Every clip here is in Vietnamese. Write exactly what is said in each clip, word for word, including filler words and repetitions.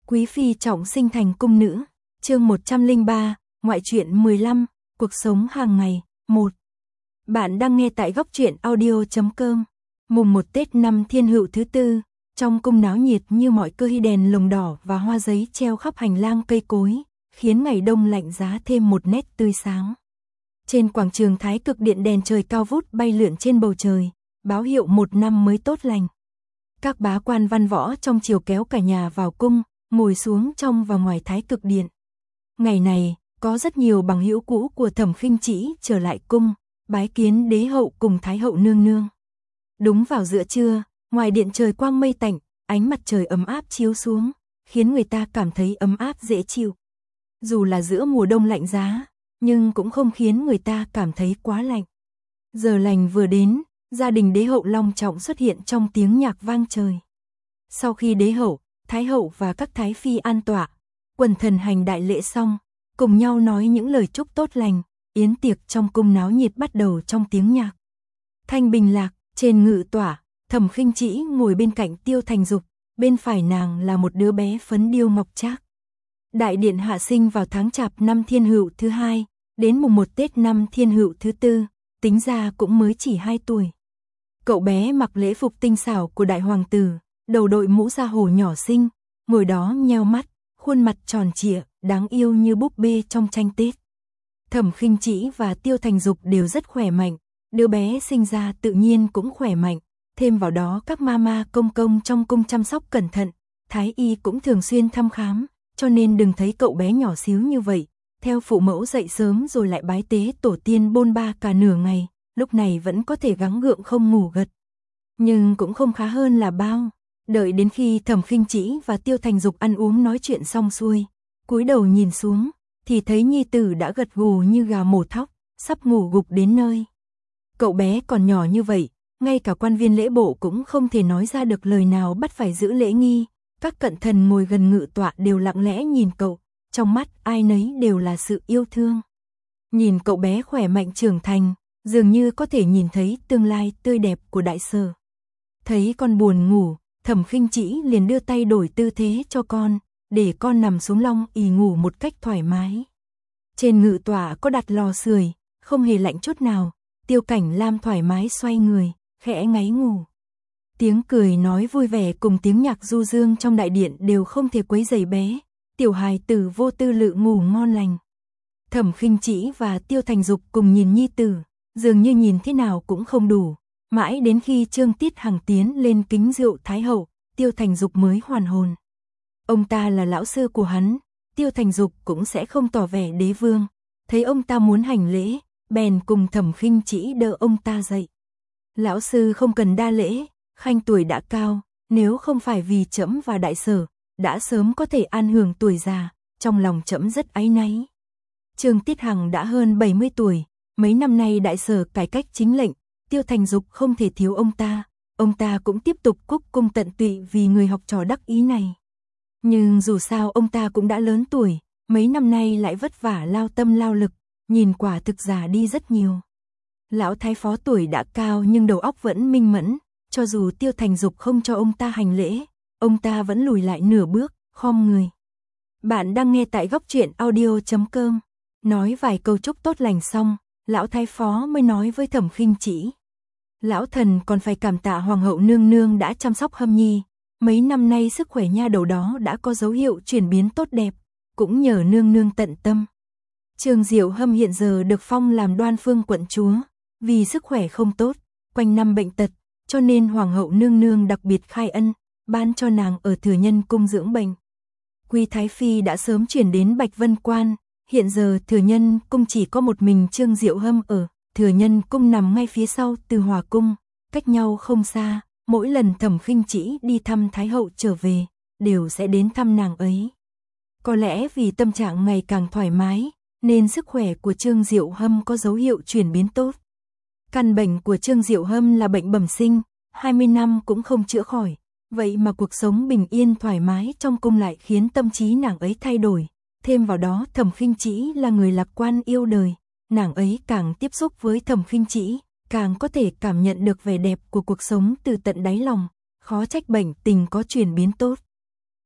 Quý phi trọng sinh thành cung nữ, chương một trăm lẻ ba, ngoại truyện mười lăm, cuộc sống hàng ngày, một. Bạn đang nghe tại góc truyện audio chấm com. Mùng một Tết năm Thiên Hựu thứ tư, trong cung náo nhiệt như mọi cơ hi đèn lồng đỏ và hoa giấy treo khắp hành lang cây cối, khiến ngày đông lạnh giá thêm một nét tươi sáng. Trên quảng trường Thái Cực Điện đèn trời cao vút bay lượn trên bầu trời, báo hiệu một năm mới tốt lành. Các bá quan văn võ trong triều kéo cả nhà vào cung, ngồi xuống trong và ngoài Thái Cực Điện. Ngày này, có rất nhiều bằng hữu cũ của Thẩm Khinh Trĩ trở lại cung, bái kiến đế hậu cùng thái hậu nương nương. Đúng vào giữa trưa, ngoài điện trời quang mây tạnh, ánh mặt trời ấm áp chiếu xuống, khiến người ta cảm thấy ấm áp dễ chịu. Dù là giữa mùa đông lạnh giá, nhưng cũng không khiến người ta cảm thấy quá lạnh. Giờ lành vừa đến, gia đình đế hậu long trọng xuất hiện trong tiếng nhạc vang trời. Sau khi đế hậu, thái hậu và các thái phi an tọa, quần thần hành đại lễ xong, cùng nhau nói những lời chúc tốt lành, yến tiệc trong cung náo nhiệt bắt đầu trong tiếng nhạc. Thanh bình lạc, trên ngự tỏa, Thẩm Khinh Trĩ ngồi bên cạnh Tiêu Thành Dục, bên phải nàng là một đứa bé phấn điêu ngọc trác. Đại điện hạ sinh vào tháng Chạp năm Thiên Hựu thứ hai, đến mùng một Tết năm Thiên Hựu thứ tư, tính ra cũng mới chỉ hai tuổi. Cậu bé mặc lễ phục tinh xảo của đại hoàng tử, đầu đội mũ da hổ nhỏ xinh, ngồi đó nheo mắt, khuôn mặt tròn trịa, đáng yêu như búp bê trong tranh Tết. Thẩm Khinh Trĩ và Tiêu Thành Dục đều rất khỏe mạnh, đứa bé sinh ra tự nhiên cũng khỏe mạnh, thêm vào đó các mama công công trong cung chăm sóc cẩn thận, thái y cũng thường xuyên thăm khám, cho nên đừng thấy cậu bé nhỏ xíu như vậy, theo phụ mẫu dậy sớm rồi lại bái tế tổ tiên bôn ba cả nửa ngày, lúc này vẫn có thể gắng gượng không ngủ gật. Nhưng cũng không khá hơn là bao. Đợi đến khi Thẩm Khinh Trĩ và Tiêu Thành Dục ăn uống nói chuyện xong xuôi, cúi đầu nhìn xuống, thì thấy nhi tử đã gật gù như gà mổ thóc, sắp ngủ gục đến nơi. Cậu bé còn nhỏ như vậy, ngay cả quan viên lễ bộ cũng không thể nói ra được lời nào bắt phải giữ lễ nghi. Các cận thần ngồi gần ngự tọa đều lặng lẽ nhìn cậu, trong mắt ai nấy đều là sự yêu thương. Nhìn cậu bé khỏe mạnh trưởng thành, dường như có thể nhìn thấy tương lai tươi đẹp của đại sở. Thấy con buồn ngủ, Thẩm Khinh Trĩ liền đưa tay đổi tư thế cho con, để con nằm xuống long ì ngủ một cách thoải mái. Trên ngự tọa có đặt lò sưởi, không hề lạnh chút nào, Tiêu Cảnh Lam thoải mái xoay người, khẽ ngáy ngủ. Tiếng cười nói vui vẻ cùng tiếng nhạc du dương trong đại điện đều không thể quấy rầy bé, tiểu hài tử vô tư lự ngủ ngon lành. Thẩm Khinh Trĩ và Tiêu Thành Dục cùng nhìn nhi tử, dường như nhìn thế nào cũng không đủ. Mãi đến khi Trương Tiết Hằng tiến lên kính rượu thái hậu, Tiêu Thành Dục mới hoàn hồn. Ông ta là lão sư của hắn, Tiêu Thành Dục cũng sẽ không tỏ vẻ đế vương. Thấy ông ta muốn hành lễ, bèn cùng Thẩm Khinh Trĩ đỡ ông ta dậy. Lão sư không cần đa lễ, khanh tuổi đã cao, nếu không phải vì trẫm và đại sở, đã sớm có thể an hưởng tuổi già, trong lòng trẫm rất áy náy. Trương Tiết Hằng đã hơn bảy mươi tuổi, mấy năm nay đại sở cải cách chính lệnh, Tiêu Thành Dục không thể thiếu ông ta, ông ta cũng tiếp tục cúc cung tận tụy vì người học trò đắc ý này. Nhưng dù sao ông ta cũng đã lớn tuổi, mấy năm nay lại vất vả lao tâm lao lực, nhìn quả thực già đi rất nhiều. Lão thái phó tuổi đã cao nhưng đầu óc vẫn minh mẫn, cho dù Tiêu Thành Dục không cho ông ta hành lễ, ông ta vẫn lùi lại nửa bước, khom người. Bạn đang nghe tại góc truyện audio chấm com. Nói vài câu chúc tốt lành xong, lão thái phó mới nói với Thẩm Khinh Trĩ. Lão thần còn phải cảm tạ hoàng hậu nương nương đã chăm sóc Hâm Nhi, mấy năm nay sức khỏe nha đầu đó đã có dấu hiệu chuyển biến tốt đẹp, cũng nhờ nương nương tận tâm. Trương Diệu Hâm hiện giờ được phong làm Đoan Phương quận chúa, vì sức khỏe không tốt, quanh năm bệnh tật, cho nên hoàng hậu nương nương đặc biệt khai ân, ban cho nàng ở Thừa Nhân cung dưỡng bệnh. Quý thái phi đã sớm chuyển đến Bạch Vân Quan, hiện giờ Thừa Nhân cung chỉ có một mình Trương Diệu Hâm ở. Thừa Nhân cung nằm ngay phía sau Từ Hòa cung, cách nhau không xa, mỗi lần Thẩm Khinh Trĩ đi thăm thái hậu trở về, đều sẽ đến thăm nàng ấy. Có lẽ vì tâm trạng ngày càng thoải mái, nên sức khỏe của Trương Diệu Hâm có dấu hiệu chuyển biến tốt. Căn bệnh của Trương Diệu Hâm là bệnh bẩm sinh, hai mươi năm cũng không chữa khỏi, vậy mà cuộc sống bình yên thoải mái trong cung lại khiến tâm trí nàng ấy thay đổi. Thêm vào đó Thẩm Khinh Trĩ là người lạc quan yêu đời. Nàng ấy càng tiếp xúc với Thẩm Khinh Trĩ, càng có thể cảm nhận được vẻ đẹp của cuộc sống từ tận đáy lòng, khó trách bệnh tình có chuyển biến tốt.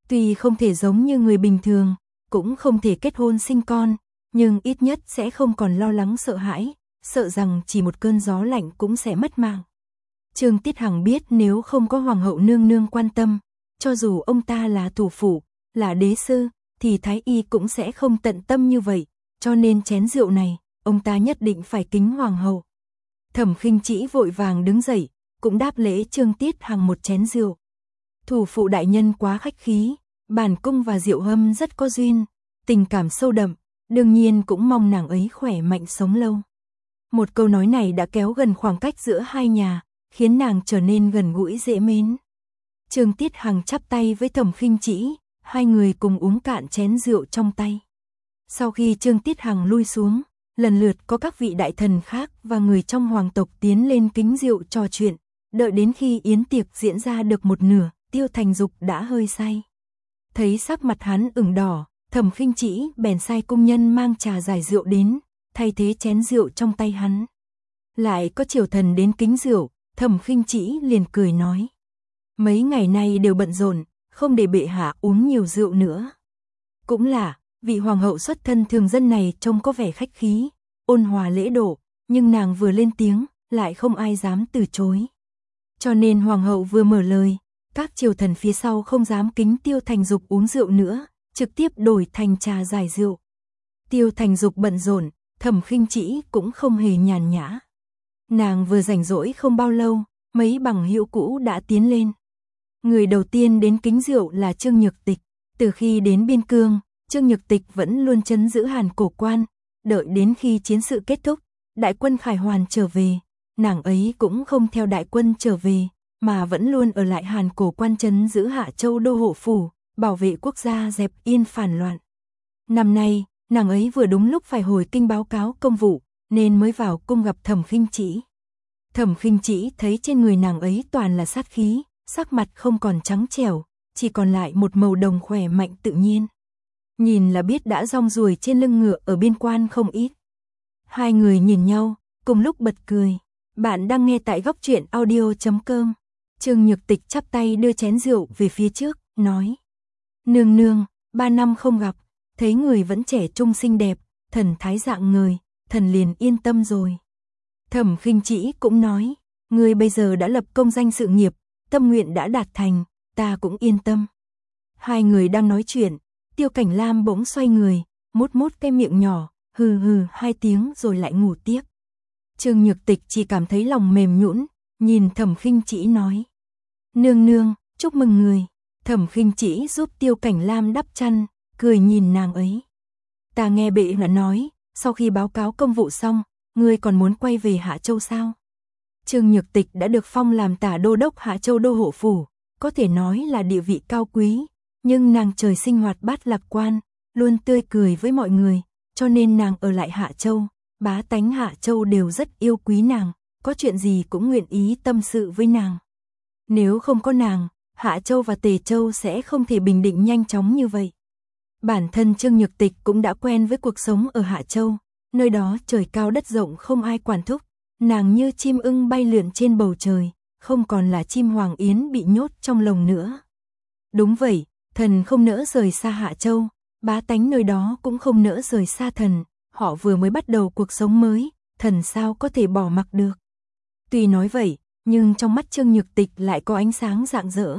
Tuy không thể giống như người bình thường, cũng không thể kết hôn sinh con, nhưng ít nhất sẽ không còn lo lắng sợ hãi, sợ rằng chỉ một cơn gió lạnh cũng sẽ mất mạng. Trương Tiết Hằng biết nếu không có hoàng hậu nương nương quan tâm, cho dù ông ta là thủ phủ, là đế sư, thì Thái Y cũng sẽ không tận tâm như vậy, cho nên chén rượu này, ông ta nhất định phải kính hoàng hậu. Thẩm Khinh Trĩ vội vàng đứng dậy, cũng đáp lễ Trương Tiết Hằng một chén rượu. Thủ phụ đại nhân quá khách khí, bản cung và Diệu Hâm rất có duyên, tình cảm sâu đậm, đương nhiên cũng mong nàng ấy khỏe mạnh sống lâu. Một câu nói này đã kéo gần khoảng cách giữa hai nhà, khiến nàng trở nên gần gũi dễ mến. Trương Tiết Hằng chắp tay với Thẩm Khinh Trĩ, hai người cùng uống cạn chén rượu trong tay. Sau khi Trương Tiết Hằng lui xuống, lần lượt có các vị đại thần khác và người trong hoàng tộc tiến lên kính rượu trò chuyện, đợi đến khi yến tiệc diễn ra được một nửa, Tiêu Thành Dục đã hơi say. Thấy sắc mặt hắn ửng đỏ, Thẩm Khinh Trĩ bèn sai cung nhân mang trà giải rượu đến, thay thế chén rượu trong tay hắn. Lại có triều thần đến kính rượu, Thẩm Khinh Trĩ liền cười nói: mấy ngày nay đều bận rộn, không để bệ hạ uống nhiều rượu nữa. Cũng là, vị hoàng hậu xuất thân thường dân này trông có vẻ khách khí, ôn hòa lễ độ, nhưng nàng vừa lên tiếng, lại không ai dám từ chối. Cho nên hoàng hậu vừa mở lời, các triều thần phía sau không dám kính Tiêu Thành Dục uống rượu nữa, trực tiếp đổi thành trà giải rượu. Tiêu Thành Dục bận rộn, Thẩm Khinh Trĩ cũng không hề nhàn nhã. Nàng vừa rảnh rỗi không bao lâu, mấy bằng hữu cũ đã tiến lên. Người đầu tiên đến kính rượu là Trương Nhược Tịch. Từ khi đến Biên Cương, Trương Nhược Tịch vẫn luôn trấn giữ Hàn Cổ Quan, đợi đến khi chiến sự kết thúc, đại quân Khải Hoàn trở về, nàng ấy cũng không theo đại quân trở về, mà vẫn luôn ở lại Hàn Cổ Quan trấn giữ Hạ Châu đô hộ phủ, bảo vệ quốc gia dẹp yên phản loạn. Năm nay, nàng ấy vừa đúng lúc phải hồi kinh báo cáo công vụ, nên mới vào cung gặp Thẩm Khinh Trĩ. Thẩm Khinh Trĩ thấy trên người nàng ấy toàn là sát khí, sắc mặt không còn trắng trẻo, chỉ còn lại một màu đồng khỏe mạnh tự nhiên. Nhìn là biết đã rong ruổi trên lưng ngựa ở biên quan không ít. Hai người nhìn nhau, cùng lúc bật cười. Bạn đang nghe tại góc truyện audio chấm com. Trương Nhược Tịch chắp tay đưa chén rượu về phía trước, nói: nương nương, ba năm không gặp, thấy người vẫn trẻ trung xinh đẹp, thần thái dạng người, thần liền yên tâm rồi. Thẩm Khinh Trĩ cũng nói: người bây giờ đã lập công danh sự nghiệp, tâm nguyện đã đạt thành, ta cũng yên tâm. Hai người đang nói chuyện, Tiêu Cảnh Lam bỗng xoay người, mút mút cái miệng nhỏ, hừ hừ hai tiếng rồi lại ngủ tiếp. Trương Nhược Tịch chỉ cảm thấy lòng mềm nhũn, nhìn Thẩm Khinh Trĩ nói: nương nương, chúc mừng người. Thẩm Khinh Trĩ giúp Tiêu Cảnh Lam đắp chăn, cười nhìn nàng ấy. Ta nghe bệ hạ nói, sau khi báo cáo công vụ xong, ngươi còn muốn quay về Hạ Châu sao? Trương Nhược Tịch đã được phong làm tả đô đốc Hạ Châu đô hộ phủ, có thể nói là địa vị cao quý, nhưng nàng trời sinh hoạt bát lạc quan, luôn tươi cười với mọi người, cho nên nàng ở lại Hạ Châu, bá tánh Hạ Châu đều rất yêu quý nàng, có chuyện gì cũng nguyện ý tâm sự với nàng. Nếu không có nàng, Hạ Châu và Tề Châu sẽ không thể bình định nhanh chóng như vậy. Bản thân Trương Nhược Tịch cũng đã quen với cuộc sống ở Hạ Châu, nơi đó trời cao đất rộng không ai quản thúc, nàng như chim ưng bay lượn trên bầu trời, không còn là chim hoàng yến bị nhốt trong lồng nữa. Đúng vậy, thần không nỡ rời xa Hạ Châu, bá tánh nơi đó cũng không nỡ rời xa thần, họ vừa mới bắt đầu cuộc sống mới, thần sao có thể bỏ mặc được. Tuy nói vậy, nhưng trong mắt Trương Nhược Tịch lại có ánh sáng rạng rỡ.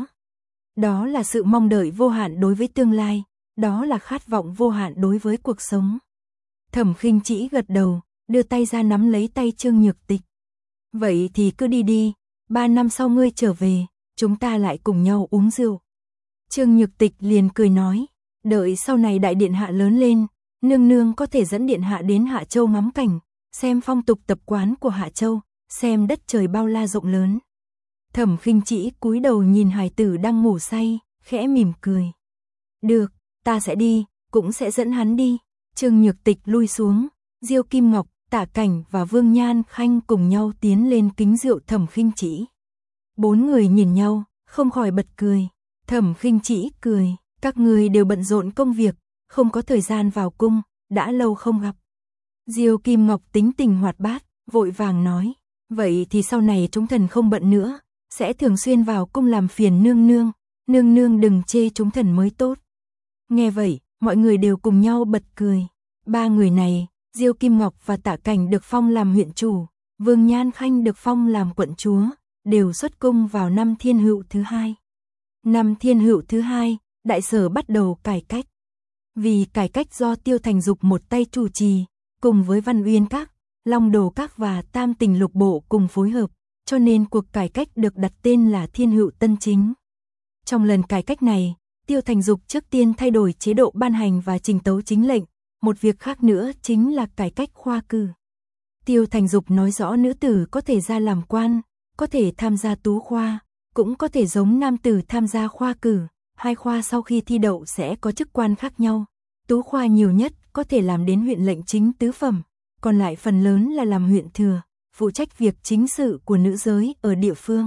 Đó là sự mong đợi vô hạn đối với tương lai, đó là khát vọng vô hạn đối với cuộc sống. Thẩm Khinh Trĩ gật đầu, đưa tay ra nắm lấy tay Trương Nhược Tịch. Vậy thì cứ đi đi, ba năm sau ngươi trở về, chúng ta lại cùng nhau uống rượu. Trương Nhược Tịch liền cười nói, đợi sau này đại điện hạ lớn lên, nương nương có thể dẫn điện hạ đến Hạ Châu ngắm cảnh, xem phong tục tập quán của Hạ Châu, xem đất trời bao la rộng lớn. Thẩm Khinh Trĩ cúi đầu nhìn hài tử đang ngủ say, khẽ mỉm cười. Được, ta sẽ đi, cũng sẽ dẫn hắn đi. Trương Nhược Tịch lui xuống, Diêu Kim Ngọc, Tạ Cảnh và Vương Nhan Khanh cùng nhau tiến lên kính rượu Thẩm Khinh Trĩ. Bốn người nhìn nhau, không khỏi bật cười. Thẩm Khinh Trĩ cười, các người đều bận rộn công việc, không có thời gian vào cung, đã lâu không gặp. Diêu Kim Ngọc tính tình hoạt bát, vội vàng nói, vậy thì sau này chúng thần không bận nữa, sẽ thường xuyên vào cung làm phiền nương nương, nương nương đừng chê chúng thần mới tốt. Nghe vậy, mọi người đều cùng nhau bật cười. Ba người này, Diêu Kim Ngọc và Tạ Cảnh được phong làm huyện chủ, Vương Nhan Khanh được phong làm quận chúa, đều xuất cung vào năm Thiên Hựu thứ hai. Năm Thiên Hựu thứ hai, đại sở bắt đầu cải cách. Vì cải cách do Tiêu Thành Dục một tay chủ trì, cùng với Văn Uyên Các, Long Đồ Các và Tam Tình Lục Bộ cùng phối hợp, cho nên cuộc cải cách được đặt tên là Thiên Hựu Tân Chính. Trong lần cải cách này, Tiêu Thành Dục trước tiên thay đổi chế độ ban hành và trình tấu chính lệnh, một việc khác nữa chính là cải cách khoa cử. Tiêu Thành Dục nói rõ nữ tử có thể ra làm quan, có thể tham gia tú khoa, cũng có thể giống nam tử tham gia khoa cử, hai khoa sau khi thi đậu sẽ có chức quan khác nhau. Tú khoa nhiều nhất có thể làm đến huyện lệnh chính tứ phẩm, còn lại phần lớn là làm huyện thừa, phụ trách việc chính sự của nữ giới ở địa phương.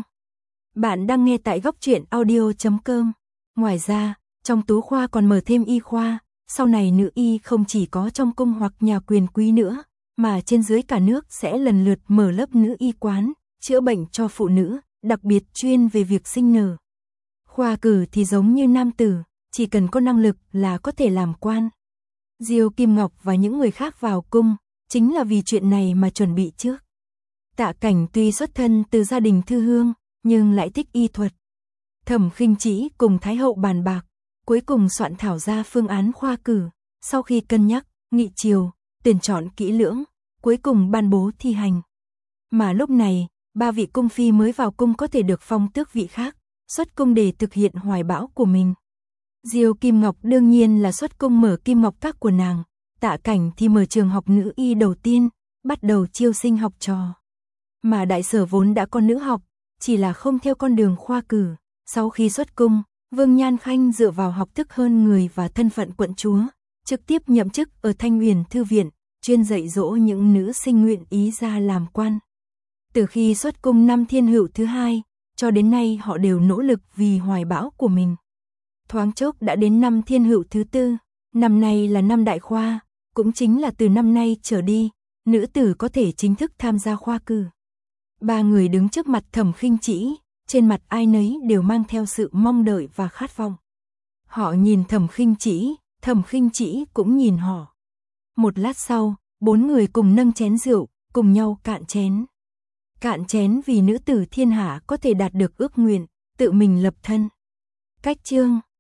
Bạn đang nghe tại góc truyện audio chấm com. Ngoài ra, trong tú khoa còn mở thêm y khoa, sau này nữ y không chỉ có trong cung hoặc nhà quyền quý nữa, mà trên dưới cả nước sẽ lần lượt mở lớp nữ y quán, chữa bệnh cho phụ nữ, đặc biệt chuyên về việc sinh nở. Khoa cử thì giống như nam tử, chỉ cần có năng lực là có thể làm quan. Diêu Kim Ngọc và những người khác vào cung, chính là vì chuyện này mà chuẩn bị trước. Tạ Cảnh tuy xuất thân từ gia đình thư hương, nhưng lại thích y thuật. Thẩm Khinh Trĩ cùng Thái hậu bàn bạc, cuối cùng soạn thảo ra phương án khoa cử, sau khi cân nhắc, nghị triều, tuyển chọn kỹ lưỡng, cuối cùng ban bố thi hành. Mà lúc này, ba vị cung phi mới vào cung có thể được phong tước vị khác, xuất cung để thực hiện hoài bão của mình. Diêu Kim Ngọc đương nhiên là xuất cung mở Kim Ngọc Các của nàng, Tạ Cảnh thì mở trường học nữ y đầu tiên, bắt đầu chiêu sinh học trò. Mà đại sở vốn đã có nữ học, chỉ là không theo con đường khoa cử. Sau khi xuất cung, Vương Nhan Khanh dựa vào học thức hơn người và thân phận quận chúa, trực tiếp nhậm chức ở Thanh Huyền Thư Viện, chuyên dạy dỗ những nữ sinh nguyện ý ra làm quan. Từ khi xuất cung năm Thiên Hựu thứ hai, cho đến nay họ đều nỗ lực vì hoài bão của mình. Thoáng chốc đã đến năm Thiên Hựu thứ tư, năm nay là năm đại khoa, cũng chính là từ năm nay trở đi, nữ tử có thể chính thức tham gia khoa cử. Ba người đứng trước mặt Thẩm Khinh Trĩ, trên mặt ai nấy đều mang theo sự mong đợi và khát vọng. Họ nhìn Thẩm Khinh Trĩ, Thẩm Khinh Trĩ cũng nhìn họ. Một lát sau, bốn người cùng nâng chén rượu, cùng nhau cạn chén. Cạn chén vì nữ tử thiên hạ có thể đạt được ước nguyện, tự mình lập thân. Cách chương